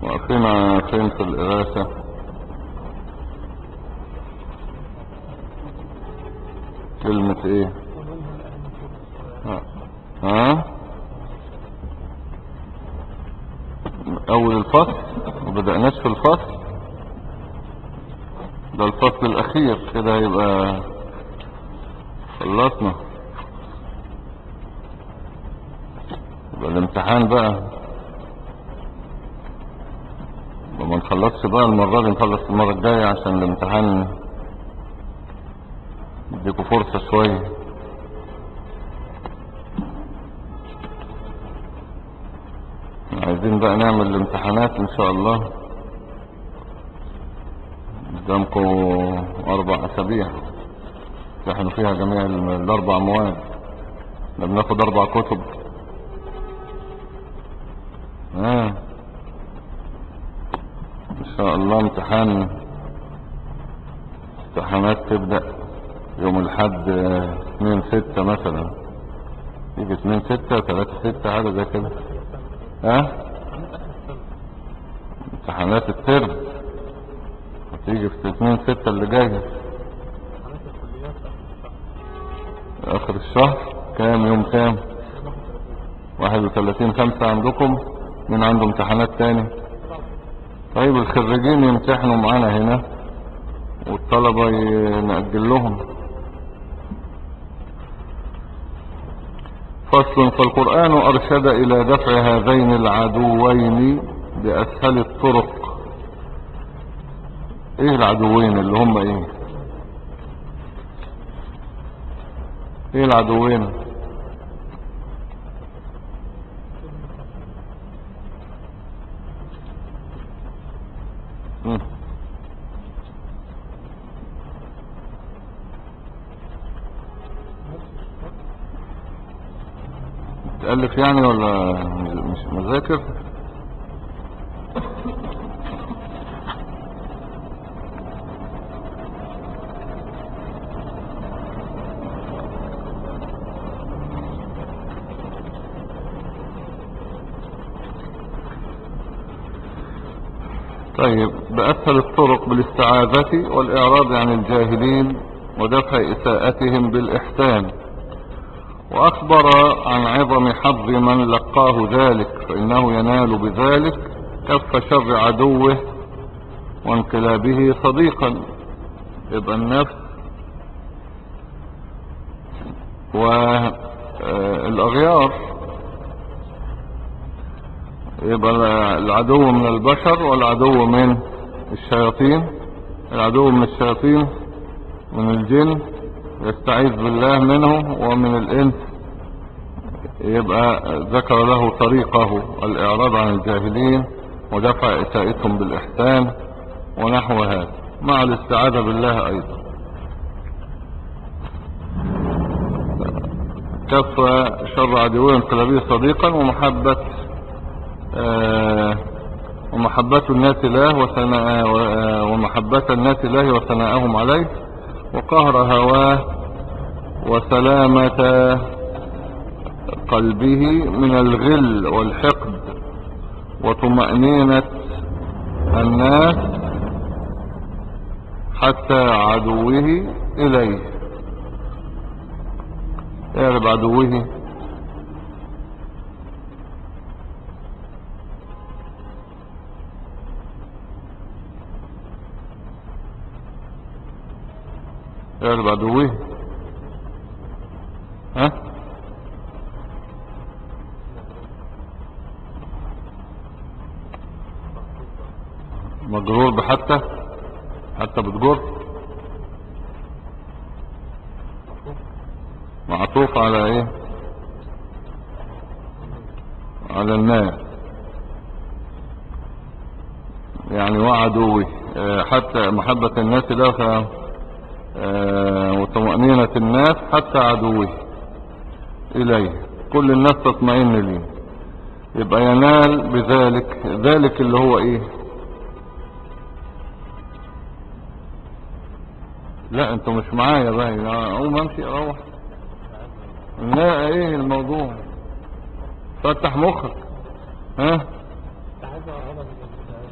واقفين فين في الإغاثة؟ كلمة ايه؟ ها؟ اول الفصل وبدأناش في الفصل ده، الفصل الاخير كده يبقى خلصنا. يبقى الامتحان بقى وما نخلصش بقى المرة دي، نخلص المرة الجاية عشان الامتحان نديكوا فرصة شوية. عايزين بقى نعمل الامتحانات ان شاء الله. قدامكم 4 أسابيع امتحنوا فيها جميع الاربع مواد. احنا بناخد 4 كتب. ان شاء الله امتحانات تبدأ يوم الحد 2/6 مثلا، يجي 2/6 3/6 حاجة زي كده. امتحانات الترم هتيجي في 2/6 اللي جاي. اخر الشهر كام؟ يوم كام؟ 31/5 عندكم. مين عنده امتحانات تاني؟ طيب الخريجين يمتحنوا معانا هنا والطلبة نأجل لهم. فصل: فالقرآن أرشد إلى دفع هذين العدوين بأسهل الطرق. ايه العدوين اللي هم ايه؟ ايه العدوين؟ تألف يعني ولا مش مذاكر؟ طيب، بأسهل الطرق بالاستعاذة والإعراض عن الجاهلين ودفع إساءتهم بالإحسان. وأخبر عن عظم حظ من لقاه ذلك، فإنه ينال بذلك كف شر عدوه وانقلابه صديقا. يبقى النفس والأغيار. يبقى العدو من البشر والعدو من الشياطين. العدو من الشياطين من الجن يستعيذ بالله منه، ومن الإنس يبقى ذكر له طريقه: الإعراض عن الجاهلين ودفع إساءتهم بالإحسان ونحو هذا، مع الاستعاذة بالله أيضا. كف شر عدوه انقلابه صديقا، ومحبة الناس له ومحبة الناس له وثناءهم عليه، وقهر هواه وسلامة قلبه من الغل والحقد، وطمأنينة الناس حتى عدوه إليه. يغلب عدوه يغلب عدوه. مجرور بحتى، حتى بتجر، معطوف على ايه؟ على الناس يعني. وعدوه حتى محبة الناس له وطمأنينة الناس حتى عدوه إليه، كل الناس تطمئن ليه. يبقى ينال بذلك. ذلك اللي هو ايه؟ لا انتوا مش معايا بقى. اقوم امشي اروح. لا، ايه الموضوع؟ فتح مخك.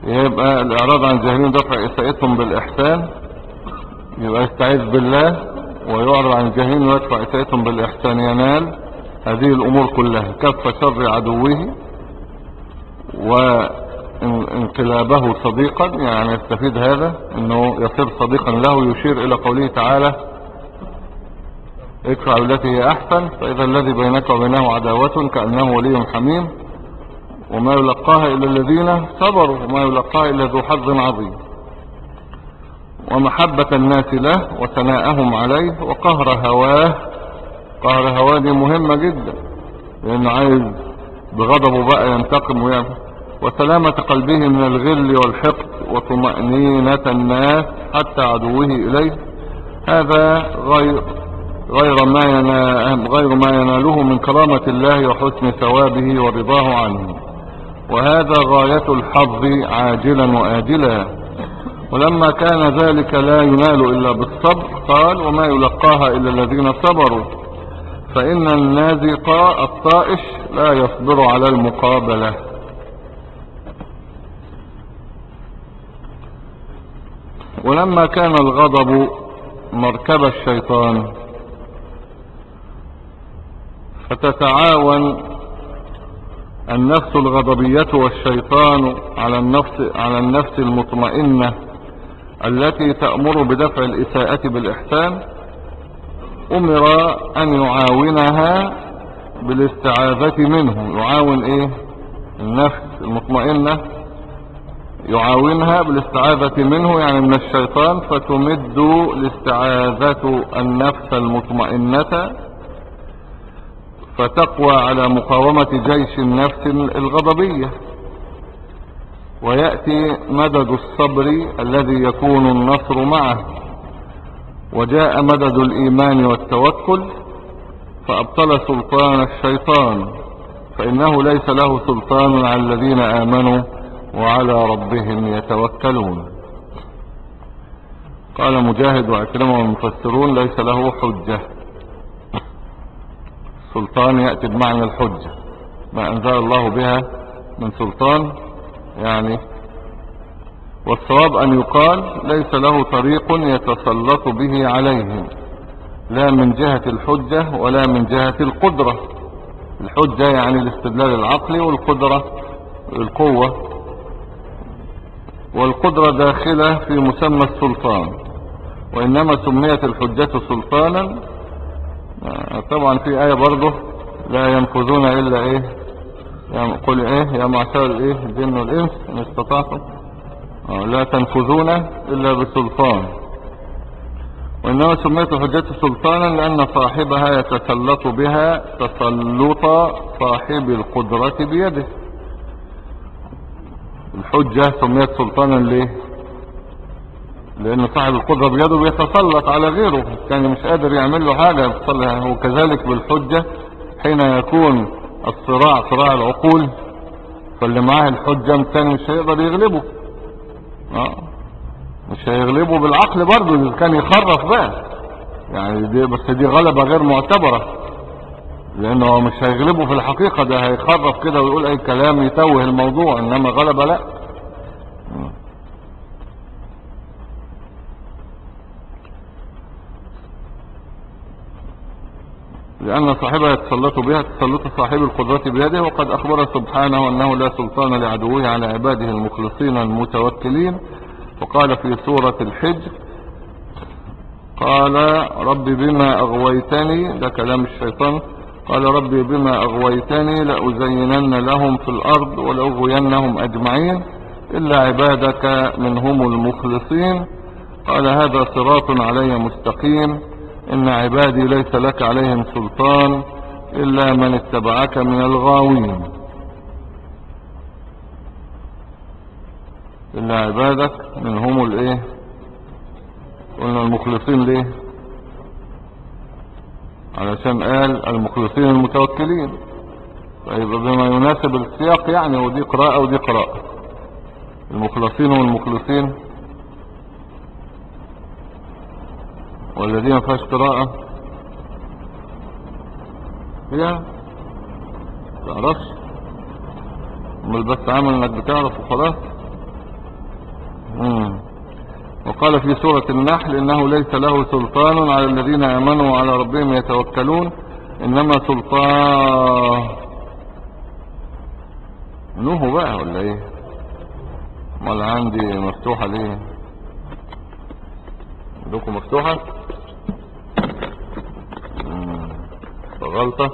يبقى الإعراض عن الجاهلين دفع إساءتهم بالإحسان، يبقى يستعيذ بالله ويعرض عن الجاهلين ويدفع إساءتهم بالإحسان، ينال هذه الأمور كلها: كف شر عدوه وانقلابه صديقا، يعني يستفيد هذا انه يصير صديقا له، يشير الى قوله تعالى: ادفع بالتي هي احسن فاذا الذي بينك وبينه عداوة كأنه ولي حميم، وما يلقاها الا الذين صبروا وما يلقاها الا ذو حظ عظيم. ومحبة الناس له وثناءهم عليه، وقهر هواه. قهر هواه دي مهمة جدا، لانه عايز بغضبه بقى ينتقم ويعمل. وسلامة قلبه من الغل والحقد، وطمأنينة الناس حتى عدوه إليه. هذا غير ما يناله من كرامة الله وحسن ثوابه ورضاه عنه، وهذا غاية الحظ عاجلا وآجلا. ولما كان ذلك لا ينال إلا بالصبر قال: وما يلقاها إلا الذين صبروا، فإن النازق الطائش لا يصبر على المقابلة. ولما كان الغضب مركب الشيطان فتتعاون النفس الغضبية والشيطان على النفس المطمئنة التي تأمر بدفع الإساءة بالإحسان، أمر أن يعاونها بالاستعاذة منه. يعاون إيه؟ النفس المطمئنة يعاونها بالاستعاذة منه، يعني من الشيطان، فتمد الاستعاذة النفس المطمئنة فتقوى على مقاومة جيش النفس الغضبية، ويأتي مدد الصبر الذي يكون النصر معه، وجاء مدد الإيمان والتوكل فأبطل سلطان الشيطان، فإنه ليس له سلطان على الذين آمنوا وعلى ربهم يتوكلون. قال مجاهد وعكرمة والمفسرون: ليس له حجة. سلطان يأتي بمعنى الحجة، ما أنزل الله بها من سلطان يعني. والصواب أن يقال: ليس له طريق يتسلط به عليهم، لا من جهة الحجة ولا من جهة القدرة. الحجة يعني الاستدلال العقلي، والقدرة القوة، والقدرة داخلة في مسمى السلطان، وإنما سميت الحجة سلطانا. طبعا في آية برضه: لا ينفذون إلا إيه؟ قل إيه يا معشر الإيه الجن والإنس إن استطعتم لا تنفذون إلا بسلطان. وإنما سميت الحجة سلطانا لأن صاحبها يتسلط بها تسلط صاحب القدرة بيده. الحجة سميت سلطانا ليه؟ لأن صاحب القدرة بيده بيتسلط على غيره، كان مش قادر يعمل له حاجة. وكذلك بالحجة حين يكون الصراع صراع العقول، فاللي معاه الحجة الثاني مش هيقدر يغلبه. مش هيغلبه بالعقل برضه، إذا كان يخرف بقى يعني. دي غلبة غير معتبرة، لأنه مش هيغلبه في الحقيقة، ده هيخرف كده ويقول أي كلام يتوه الموضوع، إنما غلبة لا. لأن صاحبها يتسلط بها تسلط صاحب القدرة بيده. وقد أخبر سبحانه أنه لا سلطان لعدوه على عباده المخلصين المتوكلين. وقال في سورة الحجر: قال رب بما أغويتني، ده كلام الشيطان، قال رب بما أغويتني لأزينن لهم في الأرض ولأغوينهم أجمعين إلا عبادك منهم المخلصين. قال هذا صراط علي مستقيم، إن عبادي ليس لك عليهم سلطان إلا من اتبعك من الغاوين. إلا عبادك منهم الإيه؟ قلنا المخلصين ليه؟ علشان قال المخلصين المتوكلين، فيبقى بما يناسب السياق يعني. ودي قراءة ودي قراءة، المخلصين والمخلصين، والذين ما فيهاش قراءة هي تعرفش، امال بس عامل انك بتعرف وخلاص. وقال في سورة النحل إنه ليس له سلطان على الذين آمنوا وعلى ربهم يتوكلون إنما سلطان نوه بقى ولا ايه؟ امال عندي مفتوحة ليه؟ عندكم مفتوحة؟ غلطة.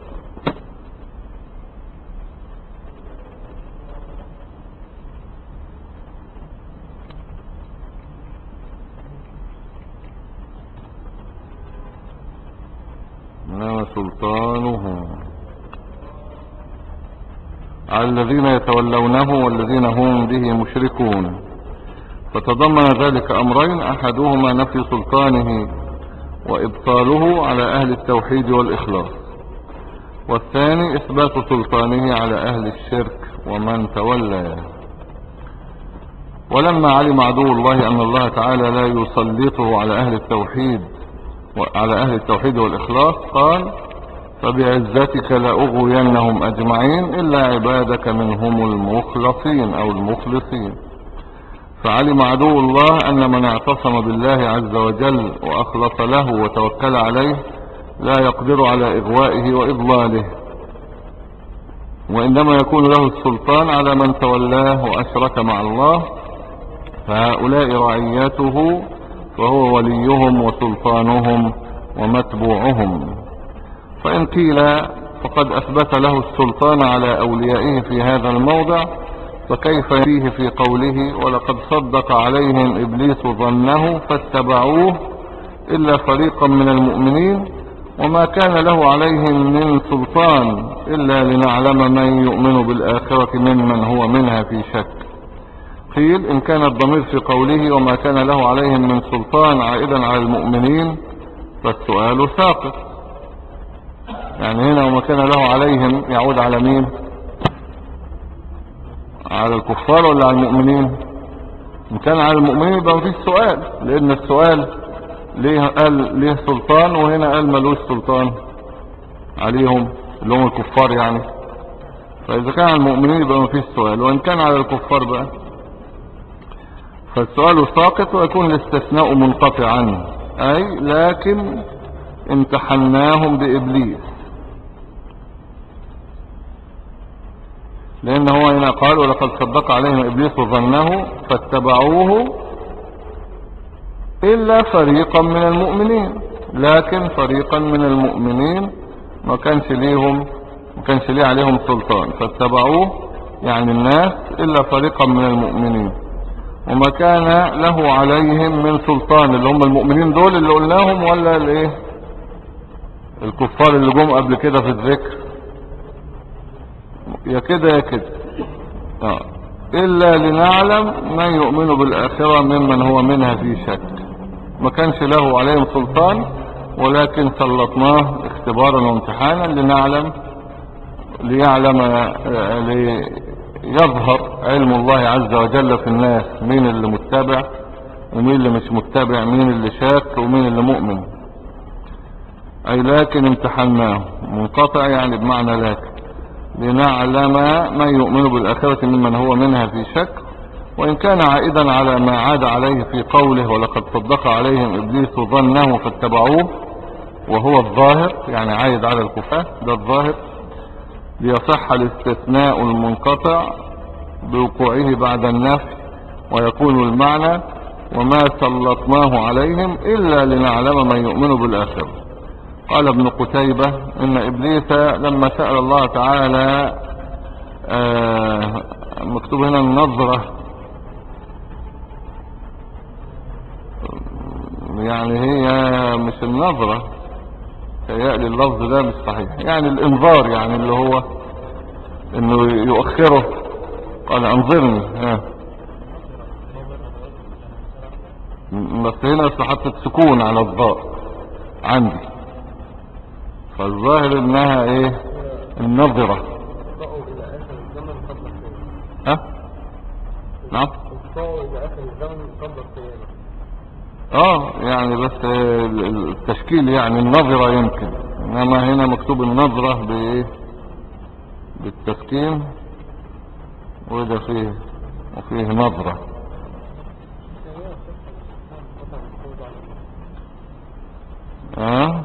إنما سلطانه على الذين يتولونه والذين هم به مشركون. فتضمن ذلك أمرين، أحدهما نفي سلطانه وإبطاله على أهل التوحيد والإخلاص، والثاني إثبات سلطانه على أهل الشرك ومن تولى. ولما علم عدو الله أن الله تعالى لا يسلطه على أهل التوحيد والإخلاص قال فبعزتك لأغوينهم أجمعين إلا عبادك منهم المخلصين أو المخلصين. فعلم عدو الله أن من اعتصم بالله عز وجل وأخلص له وتوكل عليه لا يقدر على إغوائه وإضلاله، وإنما يكون له السلطان على من تولاه وأشرك مع الله، فهؤلاء رعيته فهو وليهم وسلطانهم ومتبوعهم. فإن قيل فقد أثبت له السلطان على أوليائه في هذا الموضع، فكيف فيه في قوله ولقد صدق عليهم إبليس ظنه فاتبعوه إلا فريقا من المؤمنين وما كان له عليهم من سلطان إلا لنعلم من يؤمن بالآخرة ممن هو منها في شك. قيل إن كان الضمير في قوله وما كان له عليهم من سلطان عائدا على المؤمنين فالسؤال ساقط، يعني هنا وما كان له عليهم يعود على مين؟ على الكفار ولا على المؤمنين؟ إن كان على المؤمنين يبقى مفيش سؤال، لأن السؤال ليه قال ليه سلطان وهنا قال ملوش سلطان عليهم اللي هم الكفار يعني. فإذا كان على المؤمنين يبقى مفيش سؤال، وإن كان على الكفار بقى فالسؤال ساقط ويكون الاستثناء منقطعا، أي لكن امتحناهم بإبليس، لأن هو هنا قال ولقد صدق عليهم إبليس ظنه فاتبعوه إلا فريقا من المؤمنين، لكن فريقا من المؤمنين ما كانش ليه عليهم سلطان، فاتبعوه يعني الناس إلا فريقا من المؤمنين وما كان له عليهم من سلطان، اللي هم المؤمنين دول اللي قلناهم ولا الايه الكفار اللي جم قبل كده في الذكر؟ يا كده يا كده. إلا لنعلم من يؤمن بالآخرة ممن هو منها في شك. ما كانش له عليهم سلطان ولكن سلطناه اختبارا وامتحانا ليظهر علم الله عز وجل في الناس، مين اللي متبع ومين اللي مش متبع، مين اللي شاك ومين اللي مؤمن. أي لكن امتحناه منقطع يعني بمعنى لكن لنعلم من يؤمن بالآخرة ممن هو منها في شك. وإن كان عائدا على ما عاد عليه في قوله ولقد صدق عليهم إبليس ظنه فاتبعوه وهو الظاهر، يعني عائد على الكفار ده الظاهر، ليصح الاستثناء المنقطع بوقوعه بعد النفي ويكون المعنى وما سلطناه عليهم إلا لنعلم من يؤمن بالآخرة. قال ابن قتيبة إن إبليس لما سأل الله تعالى مكتوب هنا النظرة، يعني هي مش النظرة، تهيألي اللفظ ده مش صحيح، يعني الانذار، يعني اللي هو انه يؤخره. قال انظرني بس هنا حطت سكون على الضاء عندي، فالظاهر انها ايه النظرة. نعم يعني بس التشكيل يعني النظرة يمكن، انما هنا مكتوب النظرة بايه بالتسكين وده وفيه نظرة. ها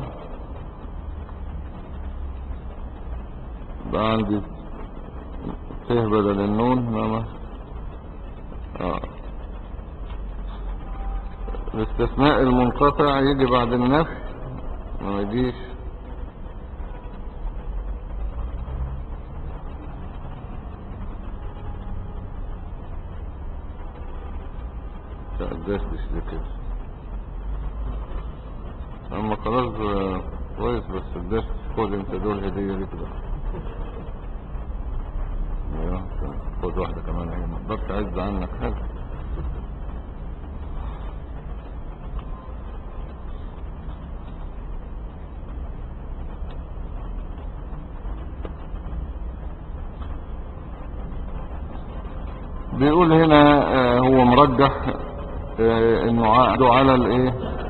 بقى عندي ت بدل النون الاستثناء المنقطع يجي بعد النفي ما يجيش. تقدسش لكده اما خلاص كويس. بس الدرس خد انت دول هدية ليك بقى. خد واحدة كمان هي ما اقدرش اعز عنك حاجة. بيقول هنا هو مرجح انه عقده على الايه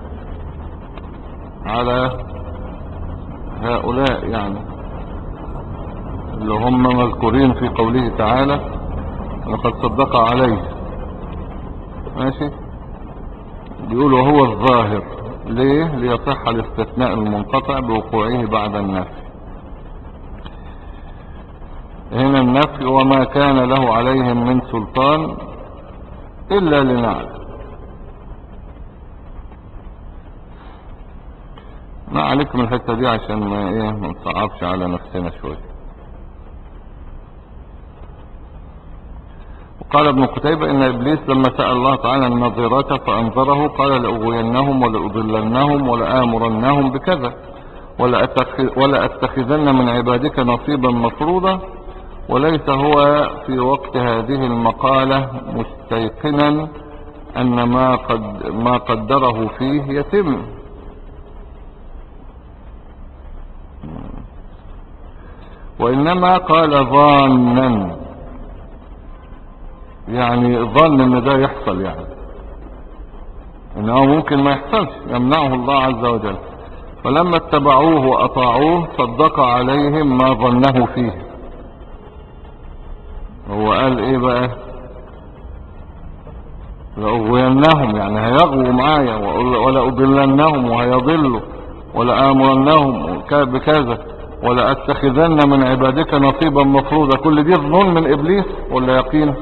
على هؤلاء يعني اللي هم مذكورين في قوله تعالى لقد صدق عليه. ماشي. بيقول وهو الظاهر ليه ليصح الاستثناء المنقطع بوقوعه بعد النفي. هنا النفي وما كان له عليهم من سلطان إلا لنعلم. ما عليك من الحتة دي عشان ما نصعبش على نفسنا شوية. وقال ابن قتيبة إن إبليس لما سأل الله تعالى النظيرة فأنظره قال لأغوينهم ولأضلنهم ولآمرنهم بكذا ولأتخذن من عبادك نصيبا مفروضا. وليس هو في وقت هذه المقالة مستيقنا أن ما قدره فيه يتم، وإنما قال ظانا يعني ظن ان ده يحصل يعني انه ممكن ما يحصلش يمنعه الله عز وجل. فلما اتبعوه وأطاعوه صدق عليهم ما ظنه فيه. هو قال ايه بقى لأغوينهم يعني هيغووا معايا ولا أضلنهم وهيضلوا ولا آمرنهم بكذا ولا أتخذن من عبادك نصيبا مفروضا. كل دي ظن من إبليس ولا يقين؟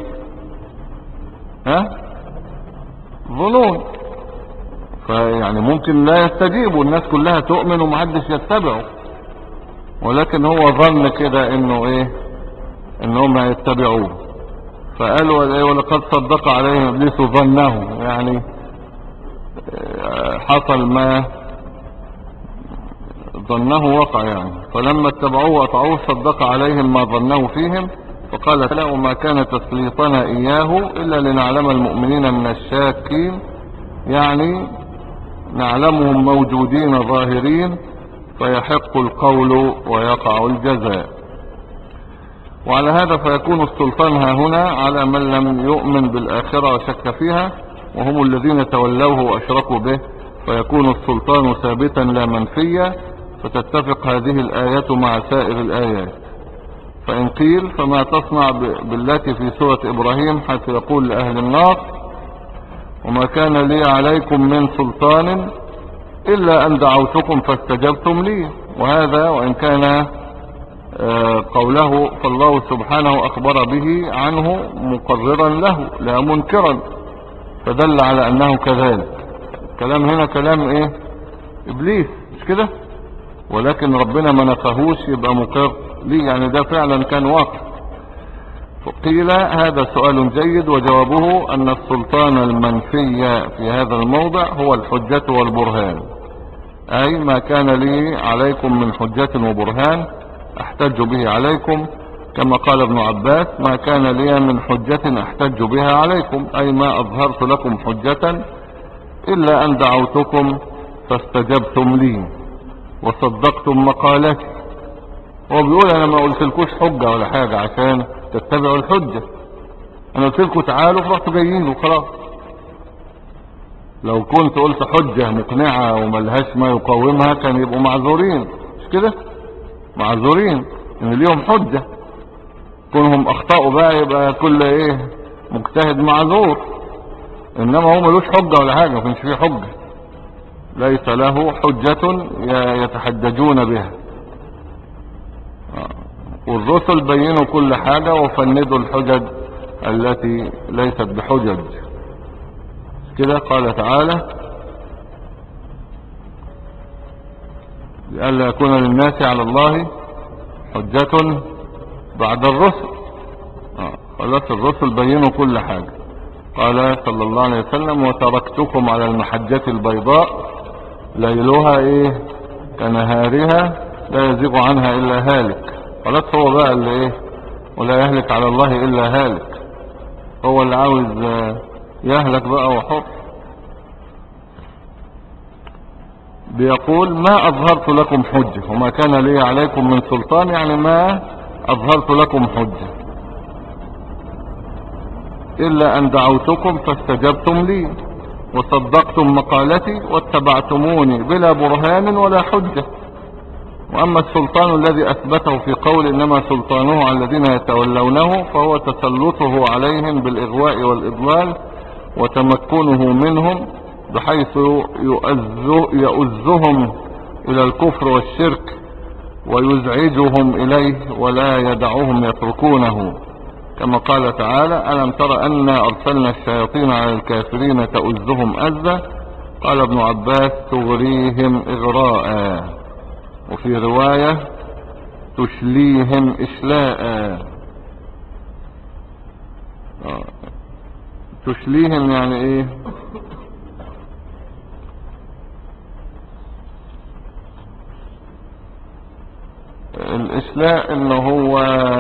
ظنون. فيعني ممكن لا يستجيبوا الناس كلها تؤمن ومحدش يتبعه، ولكن هو ظن كده انه انهم هيتبعوه. فقالوا ولقد صدق عليهم ابليس ظنه يعني حصل ما ظنه وقع يعني. فلما اتبعوه وأطاعوه صدق عليهم ما ظنه فيهم. فقال لا وما كان تسليطنا إياه إلا لنعلم المؤمنين من الشاكين يعني نعلمهم موجودين ظاهرين فيحق القول ويقع الجزاء. وعلى هذا فيكون السلطان ها هنا على من لم يؤمن بالآخرة وشك فيها وهم الذين تولوه وأشركوا به، فيكون السلطان ثابتا لا منفيا. فتتفق هذه الآية مع سائر الآيات. فإن قيل فما تصنع بالتي في سورة إبراهيم حيث يقول لأهل النار وما كان لي عليكم من سلطان إلا أن دعوتكم فاستجبتم لي. وهذا وإن كان قوله فالله سبحانه أخبر به عنه مقررا له لا منكرا، فدل على أنه كذلك. كلام هنا كلام إبليس مش كده، ولكن ربنا ما نفهوش يبقى مقر ليه يعني ده فعلا كان واقع. فقيل هذا سؤال جيد وجوابه أن السلطان المنفي في هذا الموضع هو الحجة والبرهان، أي ما كان لي عليكم من حجة وبرهان احتج به عليكم، كما قال ابن عباس ما كان لي من حجة احتج بها عليكم، أي ما أظهرت لكم حجة إلا أن دعوتكم فاستجبتم لي وصدقتم مقالتي. هو بيقول أنا ما قلت لكوش حجة ولا حاجة عشان تتبعوا الحجة، أنا قلت لكم تعالوا فرحتوا جايين وخلاص. لو كنت قلت حجة مقنعة وملهاش ما يقاومها كان يبقوا معذورين مش كده، معذورين ان ليهم حجة. كونهم اخطأوا بقى يبقى كل مجتهد معذور، انما هو ملوش حجة ولا حاجة ما كانش فيه حجة. ليس له حجة يتحججون بها. والرسل بينوا كل حاجة وفندوا الحجج التي ليست بحجج. كده قال تعالى لئلا يكون للناس على الله حجة بعد الرسل. خلاص الرسل بينوا كل حاجة. قال صلى الله عليه وسلم وتركتكم على المحجة البيضاء ليلها ايه كنهارها لا يزيغ عنها الا هالك. خلاص هو بقى اللي ايه ولا يهلك على الله الا هالك. هو اللي عاوز يهلك بقى وحر. بيقول ما اظهرت لكم حجة وما كان لي عليكم من سلطان، يعني ما اظهرت لكم حجة الا ان دعوتكم فاستجبتم لي وصدقتم مقالتي واتبعتموني بلا برهان ولا حجة. واما السلطان الذي اثبته في قول انما سلطانه على الذين يتولونه فهو تسلطه عليهم بالاغواء والاضلال وتمكنه منهم بحيث يؤزهم الى الكفر والشرك ويزعجهم اليه ولا يدعهم يتركونه، كما قال تعالى ألم تر أنا أرسلنا الشياطين على الكافرين تؤزهم أزا. قال ابن عباس تغريهم إغراء، وفي رواية تشليهم إشلاء. تشليهم يعني إيه؟ الإشلاء إنه هو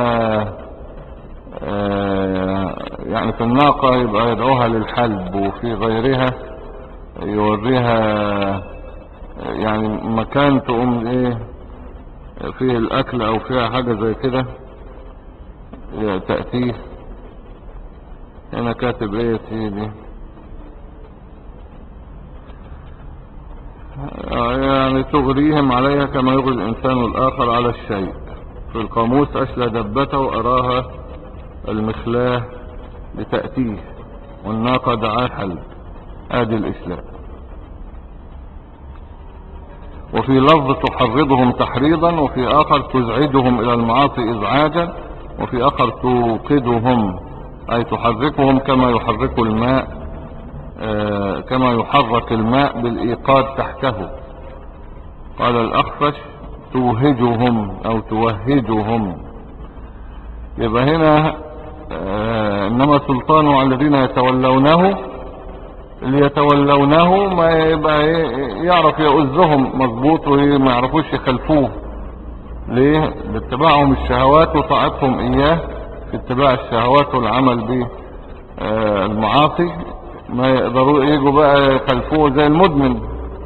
يعني في الناقة يبقى يدعوها للحلب، وفي غيرها يوريها يعني مكان تقوم ايه فيه الاكل او فيها حاجة زي كده تأتيه. هنا كاتب ايه يا سيدي يعني تغريهم عليها كما يغري الانسان الاخر على الشيء. في القاموس اشلى دبته اراها المخلاه لتأتيه والناقة دعاه حلب. ادي الاشلاء. وفي لفظ تحرضهم تحريضا، وفي اخر تزعجهم الى المعاصي ازعاجا، وفي اخر توقدهم اي تحركهم كما يحرك الماء كما يحرك الماء بالايقاد تحته. قال الاخفش توهجهم او توهجهم. يبقى هنا انما سلطانه على الذين يتولونه، اللي يتولونه ما يبقى يعرف يؤذهم مظبوط وما يعرفوش يخلفوه. ليه؟ باتباعهم الشهوات وطاعتهم اياه في اتباع الشهوات والعمل بالمعاصي. ما يقدروا يجوا بقى يخلفوه زي المدمن.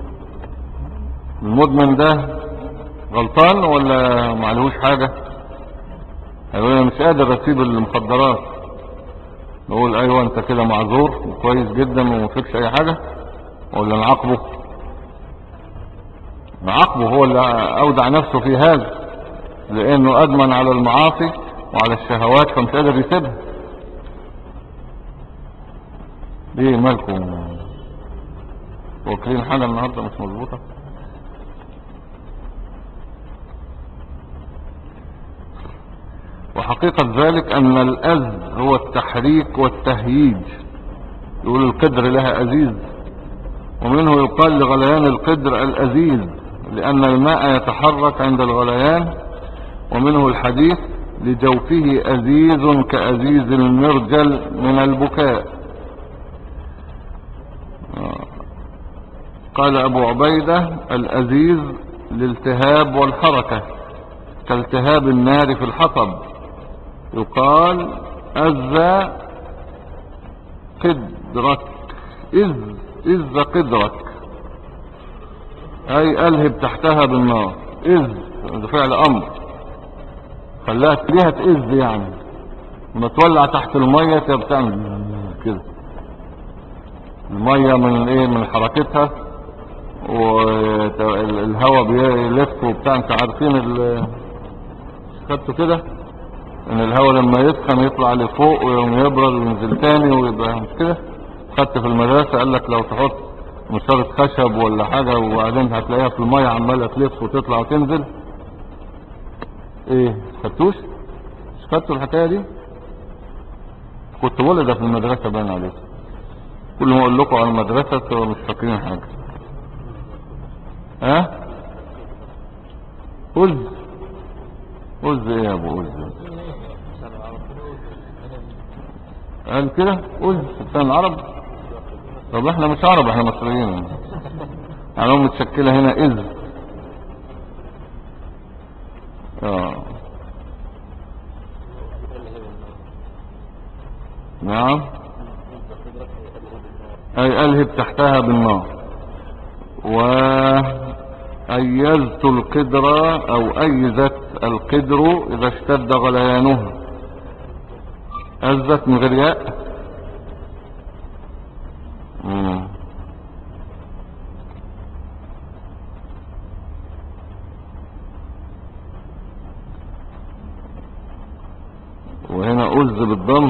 المدمن ده غلطان ولا معلهوش حاجة؟ هيقول انا مش قادر اسيب المخدرات، نقول ايوه انت كده معذور كويس جدا ومفيكش اي حاجة، ولا نعاقبه؟ نعاقبه، هو اللي اودع نفسه في هذا لانه ادمن على المعاصي وعلى الشهوات فمش قادر يسيبها. ليه مالكم واكلين حاجة النهاردة مش مظبوطة؟ وحقيقة ذلك ان الأز هو التحريك والتهييج. يقول القدر لها أزيز، ومنه يقال لغليان القدر الأزيز لأن الماء يتحرك عند الغليان. ومنه الحديث لجوفه أزيز كأزيز المرجل من البكاء. قال أبو عبيدة الأزيز الالتهاب والحركة كالتهاب النار في الحطب. يقال أز قدرك، إذ قدرك أي ألهب تحتها بالنار. إذ ده فعل أمر، خلاها ليها تئذ يعني لما تولع تحت المية تبقى بتعمل كده. المية من ايه من حركتها والهواء بيلف وبتاع. انت عارفين خدته كده ان الهواء لما يسخن يطلع لفوق ويبرد وينزل تاني ويبقى مش كده. خدت في المدرسة قال لك لو تحط مسارة خشب ولا حاجة، وبعدين هتلاقيها في المية عمالة تلف وتطلع وتنزل. ايه خدتوش؟ مش خدتوا الحكاية دي؟ كنت ولد في المدرسة باين عليك. كل ما اقول لكم على المدرسة مش فاكرين حاجة. ها؟ أز. أز ايه يا ابو أز؟ قال كده أز في لسان العرب. طب احنا مش عرب، احنا مصريين. علوم متشكلة هنا إذ. نعم. أي ألهب تحتها بالنار. وأيزت القدر أو أيزت القدر إذا اشتد غليانها. أزت من غير ياء. وهنا أز بالضم.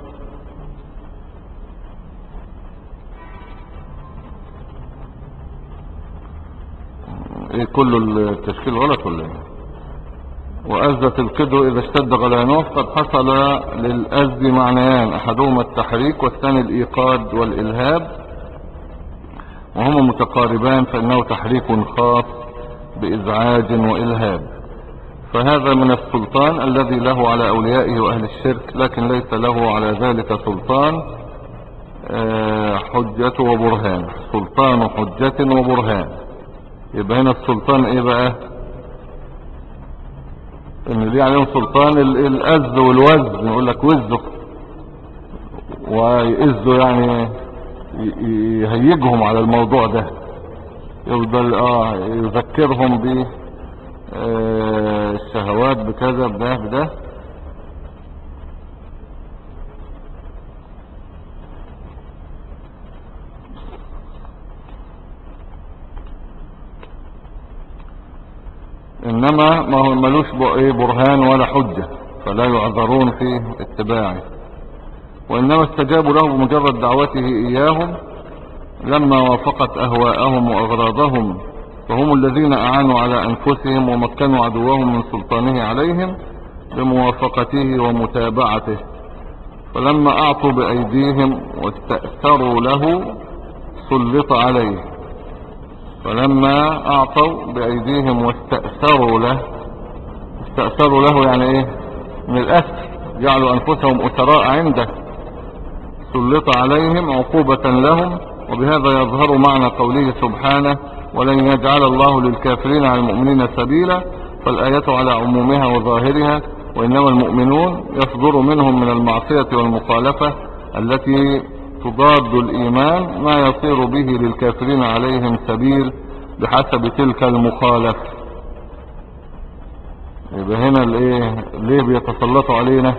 ايه كل التشكيل غلط ولا ايه؟ وأزت القدر إذا اشتد غليانه. قد حصل للأز معنيان، أحدهما التحريك والثاني الإيقاد والإلهاب، وهما متقاربان، فإنه تحريك خاص بإزعاج وإلهاب. فهذا من السلطان الذي له على أوليائه وأهل الشرك، لكن ليس له على ذلك سلطان حجة وبرهان. سلطان حجة وبرهان. يبقى هنا السلطان ايه بقى؟ ان دي عليهم سلطان الأز والوز، يقول لك وزه ويئزه، يعني يهيجهم على الموضوع ده، يفضل يذكرهم ب الشهوات بكذا بده. انما ما هو ملوش برهان ولا حجة، فلا يعذرون في اتباعه. وانما استجابوا له بمجرد دعوته اياهم لما وافقت اهواءهم واغراضهم، فهم الذين اعانوا على انفسهم ومكنوا عدوهم من سلطانه عليهم بموافقته ومتابعته. فلما اعطوا بايديهم واستأثروا له سلط عليه. فلما اعطوا بايديهم واستأثروا له، استأثروا له يعني ايه؟ من الاسر، جعلوا انفسهم اسراء عنده، سلط عليهم عقوبة لهم. وبهذا يظهر معنى قوله سبحانه: ولن يجعل الله للكافرين على المؤمنين سبيلا. فالآية على عمومها وظاهرها، وإنما المؤمنون يصدر منهم من المعصية والمخالفة التي تضاد الإيمان ما يصير به للكافرين عليهم سبيل بحسب تلك المخالفة. يبقى هنا ليه بيتسلطوا علينا؟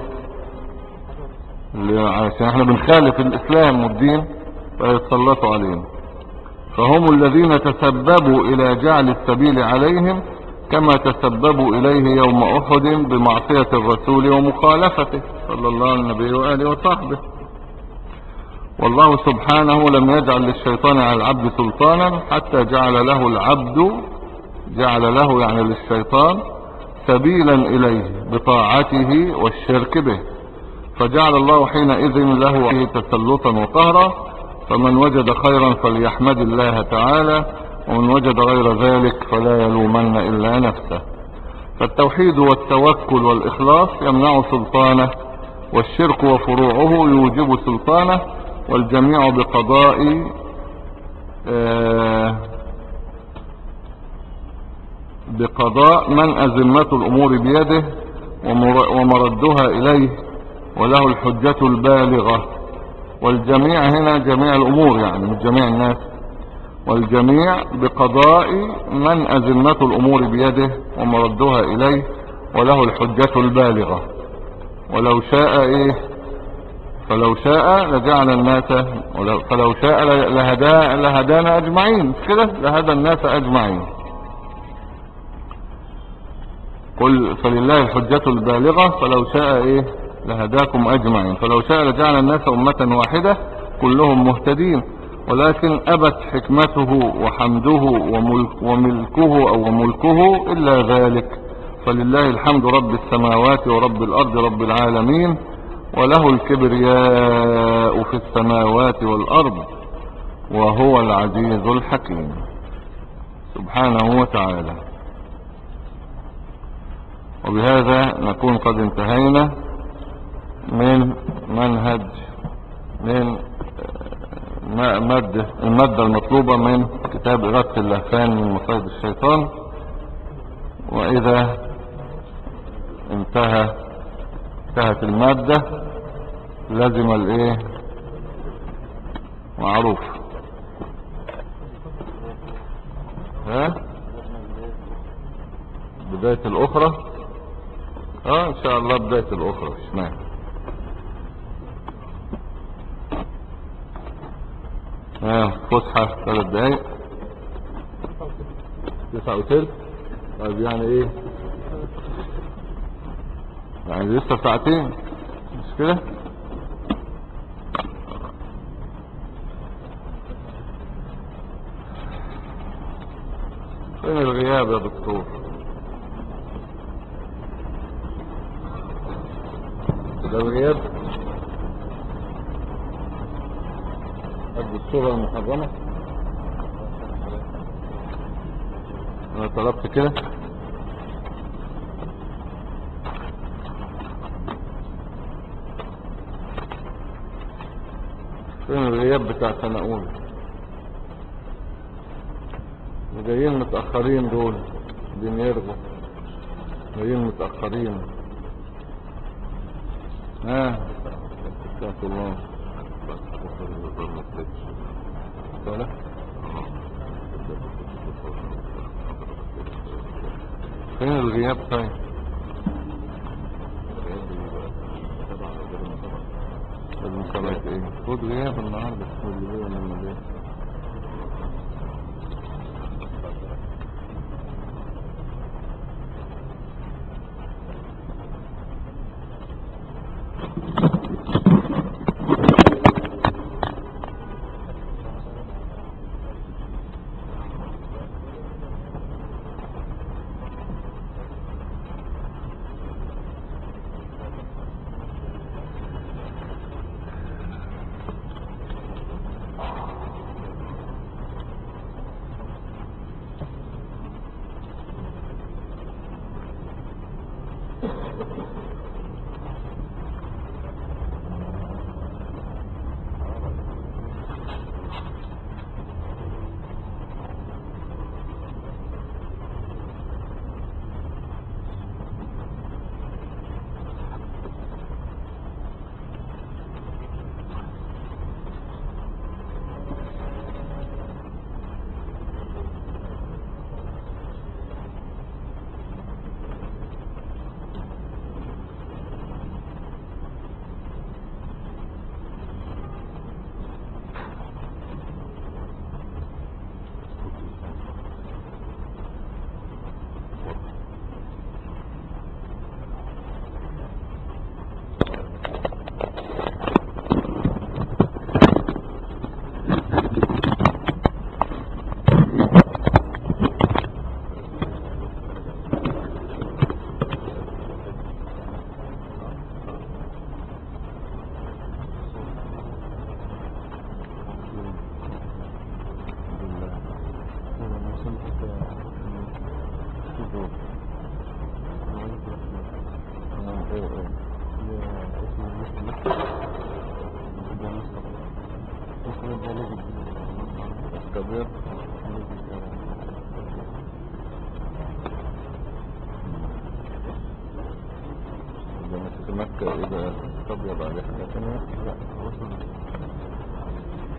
عشان احنا بنخالف الإسلام والدين فيتسلطوا علينا. فهم الذين تسببوا إلى جعل السبيل عليهم كما تسببوا إليه يوم أحد بمعصية الرسول ومخالفته صلى الله عليه النبي وآله وصحبه. والله سبحانه لم يجعل للشيطان على العبد سلطانا حتى جعل له يعني للشيطان سبيلا إليه بطاعته والشرك به، فجعل الله حينئذ له تسلطا وقهرا. فمن وجد خيرا فليحمد الله تعالى، ومن وجد غير ذلك فلا يلومن إلا نفسه. فالتوحيد والتوكل والإخلاص يمنع سلطانه، والشرك وفروعه يوجب سلطانه، والجميع بقضاء من أزمة الأمور بيده ومردها إليه، وله الحجة البالغة. والجميع هنا جميع الأمور، يعني مش جميع الناس. والجميع بقضاء من أزمة الأمور بيده ومردها إليه، وله الحجة البالغة. ولو شاء فلو شاء لجعل الناس، فلو شاء لهدانا أجمعين، مش كده؟ لهدى الناس أجمعين. قل فلله الحجة البالغة، فلو شاء لهداكم أجمعين. فلو شاء لجعل الناس أمة واحدة كلهم مهتدين، ولكن أبت حكمته وحمده وملكه أو وملكه إلا ذلك. فلله الحمد رب السماوات ورب الأرض رب العالمين، وله الكبرياء في السماوات والأرض، وهو العزيز الحكيم سبحانه وتعالى. وبهذا نكون قد انتهينا من منهج من المادة المطلوبة من كتاب إغاثة اللهفان من مصائد الشيطان. وإذا انتهت المادة لازم الايه معروف بداية الأخرى. إن شاء الله بداية الأخرى مش معنى. فسحة 3 دقايق 9:15. طيب يعني ايه؟ يعني لسه ساعتين مش كده؟ فين الغياب يا دكتور؟ ده الغياب الصورة المحرمة. انا طلبت كده. فين الغياب بتاع سنة اولى؟ جايين متأخرين دول بنيرغوا، جايين متأخرين. استغفر الله. فين الغياب طيب؟ المسابقة ايه؟ خد غياب النهاردة في الليل من الليل. كبير ده مكة. إذا تبيض عليه حاجة ثانية. لا